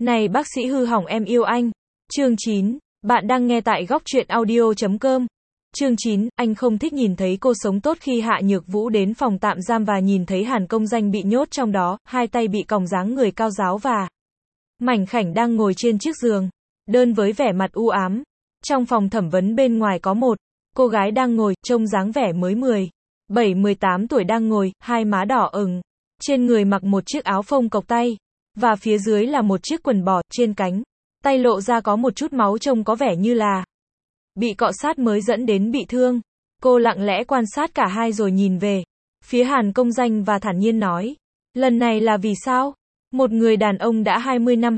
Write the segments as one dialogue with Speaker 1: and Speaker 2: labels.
Speaker 1: Này bác sĩ hư hỏng em yêu anh. Chương 9. Bạn đang nghe tại góc truyện audio.com. Chương 9. Anh không thích nhìn thấy cô sống tốt. Khi Hạ Nhược Vũ đến phòng tạm giam và nhìn thấy Hàn Công Danh bị nhốt trong đó, hai tay bị còng, dáng người cao ráo và mảnh khảnh đang ngồi trên chiếc giường, đơn với vẻ mặt u ám. Trong phòng thẩm vấn bên ngoài có một cô gái đang ngồi, trông dáng vẻ mới 17-18 tuổi, đang ngồi, hai má đỏ ửng, trên người mặc một chiếc áo phông cộc tay, và phía dưới là một chiếc quần bò, trên cánh tay lộ ra có một chút máu, trông có vẻ như là bị cọ sát mới dẫn đến bị thương. Cô lặng lẽ quan sát cả hai rồi nhìn về phía Hàn Công Danh và thản nhiên nói, lần này là vì sao? Một người đàn ông đã 20 năm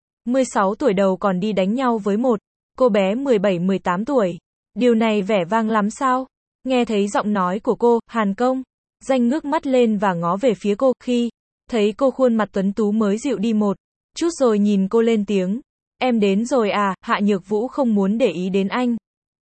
Speaker 1: 26 tuổi đầu còn đi đánh nhau với một cô bé 17-18 tuổi. Điều này vẻ vang lắm sao? Nghe thấy giọng nói của cô, Hàn Công Danh ngước mắt lên và ngó về phía cô. Khi thấy cô, khuôn mặt tuấn tú mới dịu đi một chút rồi nhìn cô lên tiếng, em đến rồi à? Hạ Nhược Vũ không muốn để ý đến anh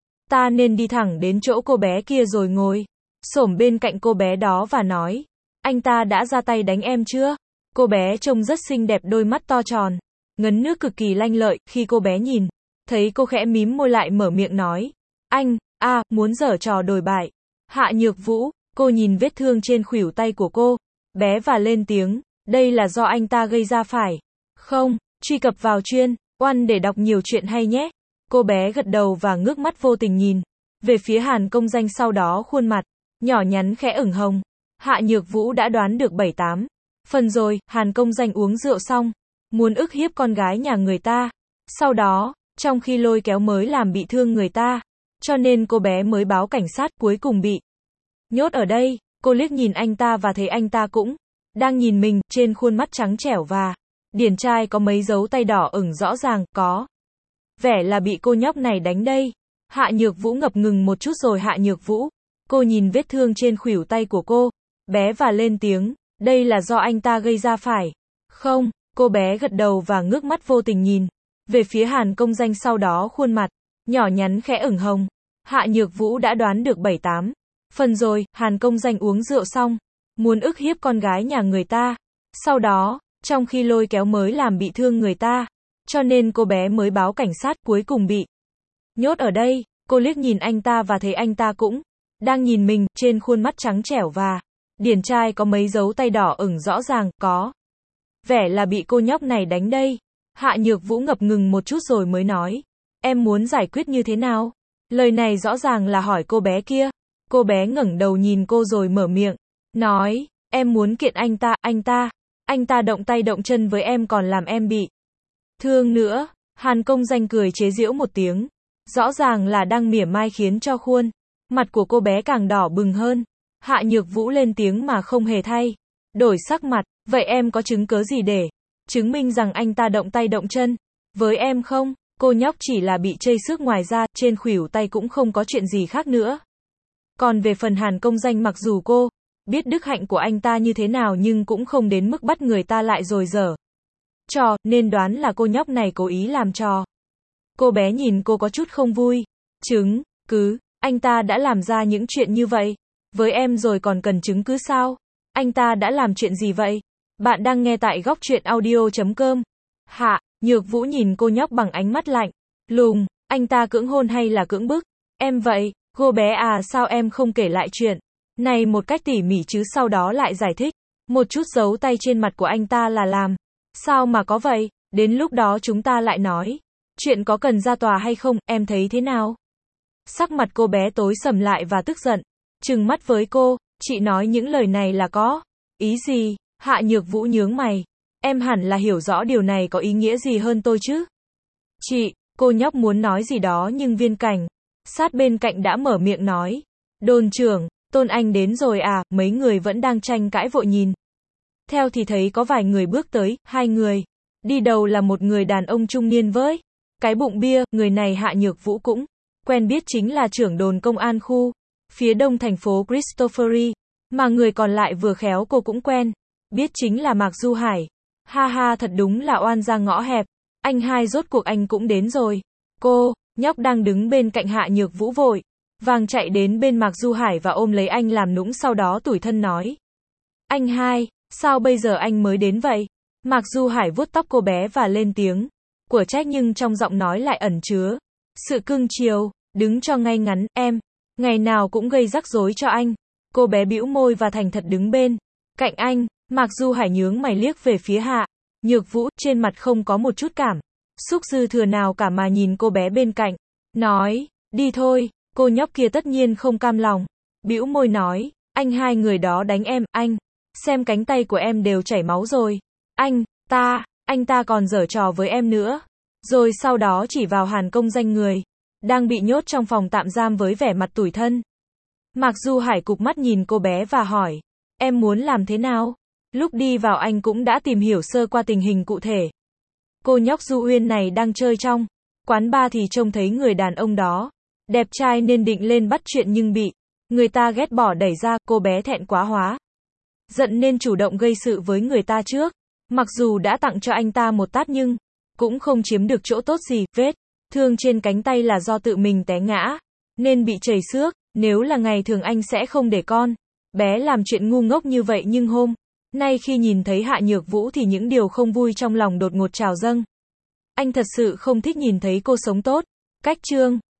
Speaker 1: ta nên đi thẳng đến chỗ cô bé kia rồi ngồi xổm bên cạnh cô bé đó và nói, anh ta đã ra tay đánh em chưa? Cô bé trông rất xinh đẹp, đôi mắt to tròn ngấn nước cực kỳ lanh lợi. Khi cô bé nhìn thấy cô, khẽ mím môi lại mở miệng nói, anh, muốn giở trò đồi bại. Hạ Nhược Vũ, cô nhìn vết thương trên khuỷu tay của cô bé và lên tiếng, đây là do anh ta gây ra phải không? Truy cập vào chuyên oan để đọc nhiều chuyện hay nhé. Cô bé gật đầu và ngước mắt vô tình nhìn về phía Hàn Công Danh, sau đó khuôn mặt nhỏ nhắn khẽ ửng hồng. Hạ Nhược Vũ đã đoán được 7-8 phần rồi. Hàn Công Danh uống rượu xong muốn ức hiếp con gái nhà người ta, sau đó trong khi lôi kéo mới làm bị thương người ta, cho nên cô bé mới báo cảnh sát, cuối cùng bị nhốt ở đây. Cô liếc nhìn anh ta và thấy anh ta cũng đang nhìn mình, trên khuôn mắt trắng trẻo và điển trai có mấy dấu tay đỏ ửng rõ ràng, có vẻ là bị cô nhóc này đánh đây. Hạ Nhược Vũ ngập ngừng một chút rồi. Hạ Nhược Vũ, cô nhìn vết thương trên khuỷu tay của cô bé và lên tiếng, đây là do anh ta gây ra phải không? Cô bé gật đầu và ngước mắt vô tình nhìn về phía Hàn Công Danh, sau đó khuôn mặt nhỏ nhắn khẽ ửng hồng. Hạ Nhược Vũ đã đoán được 7-8 phần rồi. Hàn Công Danh uống rượu xong muốn ức hiếp con gái nhà người ta, sau đó trong khi lôi kéo mới làm bị thương người ta, cho nên cô bé mới báo cảnh sát, cuối cùng bị nhốt ở đây. Cô liếc nhìn anh ta và thấy anh ta cũng đang nhìn mình, trên khuôn mắt trắng trẻo và điển trai có mấy dấu tay đỏ ửng rõ ràng, có vẻ là bị cô nhóc này đánh đây. Hạ Nhược Vũ ngập ngừng một chút rồi mới nói, em muốn giải quyết như thế nào? Lời này rõ ràng là hỏi cô bé kia. Cô bé ngẩng đầu nhìn cô rồi mở miệng nói, em muốn kiện anh ta động tay động chân với em còn làm em bị thương nữa. Hàn Công Danh cười chế giễu một tiếng, rõ ràng là đang mỉa mai, khiến cho khuôn mặt của cô bé càng đỏ bừng hơn. Hạ Nhược Vũ lên tiếng mà không hề thay đổi sắc mặt, vậy em có chứng cớ gì để chứng minh rằng anh ta động tay động chân với em không? Cô nhóc chỉ là bị chây xước, ngoài ra trên khuỷu tay cũng không có chuyện gì khác nữa. Còn về phần Hàn Công Danh, mặc dù cô biết đức hạnh của anh ta như thế nào nhưng cũng không đến mức bắt người ta lại rồi giở trò, nên đoán là cô nhóc này cố ý làm trò. Cô bé nhìn cô có chút không vui. Chứng cứ? Anh ta đã làm ra những chuyện như vậy với em rồi còn cần chứng cứ sao? Anh ta đã làm chuyện gì vậy? Bạn đang nghe tại góc truyện audio.com. Hạ Nhược Vũ nhìn cô nhóc bằng ánh mắt lạnh lùng, anh ta cưỡng hôn hay là cưỡng bức em vậy? Cô bé à, sao em không kể lại chuyện này một cách tỉ mỉ chứ? Sau đó lại giải thích một chút, dấu tay trên mặt của anh ta là làm sao mà có vậy? Đến lúc đó chúng ta lại nói chuyện có cần ra tòa hay không, em thấy thế nào? Sắc mặt cô bé tối sầm lại và tức giận trừng mắt với cô, chị nói những lời này là có ý gì? Hạ Nhược Vũ nhướng mày, em hẳn là hiểu rõ điều này có ý nghĩa gì hơn tôi chứ. Chị, cô nhóc muốn nói gì đó nhưng viên cảnh sát bên cạnh đã mở miệng nói, đồn trưởng Tôn Anh đến rồi à? Mấy người vẫn đang tranh cãi vội nhìn theo thì thấy có vài người bước tới, hai người đi đầu là một người đàn ông trung niên với cái bụng bia. Người này Hạ Nhược Vũ cũng quen biết, chính là trưởng đồn công an khu phía đông thành phố Christophery, mà người còn lại vừa khéo cô cũng quen biết, chính là Mạc Du Hải. Ha ha, thật đúng là oan ra ngõ hẹp. Anh hai, rốt cuộc anh cũng đến rồi. Cô nhóc đang đứng bên cạnh Hạ Nhược Vũ vội vàng chạy đến bên Mạc Du Hải và ôm lấy anh làm nũng, sau đó tủi thân nói, anh hai, sao bây giờ anh mới đến vậy? Mạc Du Hải vuốt tóc cô bé và lên tiếng, của trách nhưng trong giọng nói lại ẩn chứa sự cưng chiều, đứng cho ngay ngắn, em, ngày nào cũng gây rắc rối cho anh. Cô bé bĩu môi và thành thật đứng bên cạnh anh. Mạc Du Hải nhướng mày liếc về phía Hạ Nhược Vũ, trên mặt không có một chút cảm xúc dư thừa nào cả mà nhìn cô bé bên cạnh, nói, đi thôi. Cô nhóc kia tất nhiên không cam lòng, bĩu môi nói, anh hai người đó đánh em, anh, xem cánh tay của em đều chảy máu rồi. Anh ta còn giở trò với em nữa. Rồi sau đó chỉ vào Hàn Công Danh người đang bị nhốt trong phòng tạm giam với vẻ mặt tủi thân. Mạc Du Hải cụp mắt nhìn cô bé và hỏi, em muốn làm thế nào? Lúc đi vào anh cũng đã tìm hiểu sơ qua tình hình cụ thể. Cô nhóc Du Uyên này đang chơi trong quán bar thì trông thấy người đàn ông đó đẹp trai nên định lên bắt chuyện nhưng bị người ta ghét bỏ đẩy ra. Cô bé thẹn quá hóa giận nên chủ động gây sự với người ta trước. Mặc dù đã tặng cho anh ta một tát nhưng cũng không chiếm được chỗ tốt gì. Vết thương trên cánh tay là do tự mình té ngã nên bị chảy xước. Nếu là ngày thường anh sẽ không để con bé làm chuyện ngu ngốc như vậy, nhưng hôm nay khi nhìn thấy Hạ Nhược Vũ thì những điều không vui trong lòng đột ngột trào dâng. Anh thật sự không thích nhìn thấy cô sống tốt. Cách chương